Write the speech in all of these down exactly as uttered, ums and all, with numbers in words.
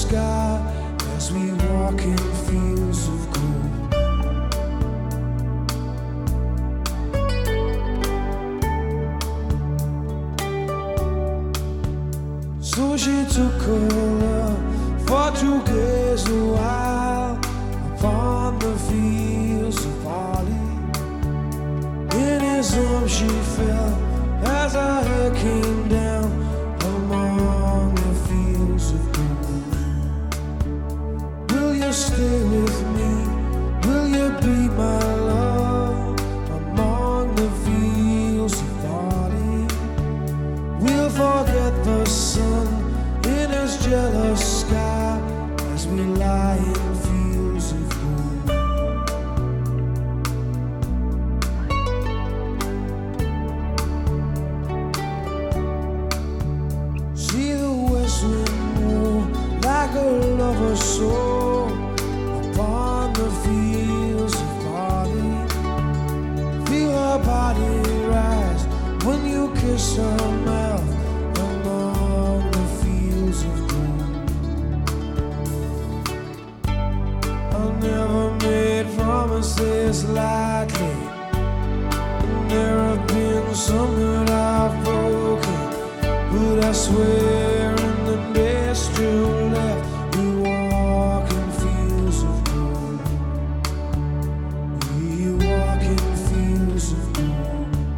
sky as we walk in fields of gold. So she took her love for to gaze a while upon the fields of barley. In his arms she fell as her hair came down among the fields of gold. Will you stay with me? Will you be my love among the fields of barley? We'll forget the sun in his jealous sky as we lie in fields of gold. See the west wind move like a lover's soul upon the fields of barley. Feel her body rise when you kiss her mouth among the fields of gold. I've never made promises lightly, and there have been some that I've broken, but I swear in the days still left we walk in fields of gold. We walk in fields of gold.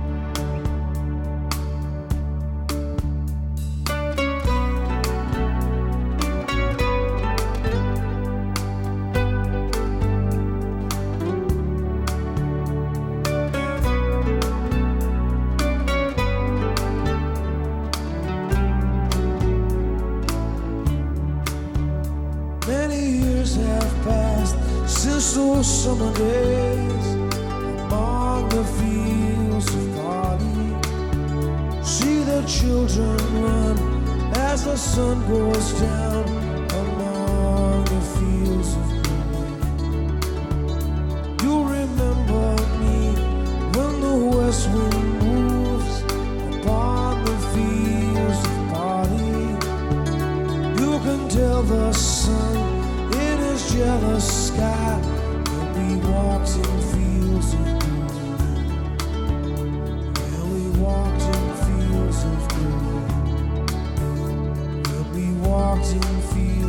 Many years have passed since those summer days among the fields of barley. See the children run as the sun goes down among the fields of gold. You remember me when the west wind moves upon the fields of barley. You can tell the sun in his jealous sky that we walked in fields of gold. Yeah, we walked in fields of gold. Yeah, we walked in fields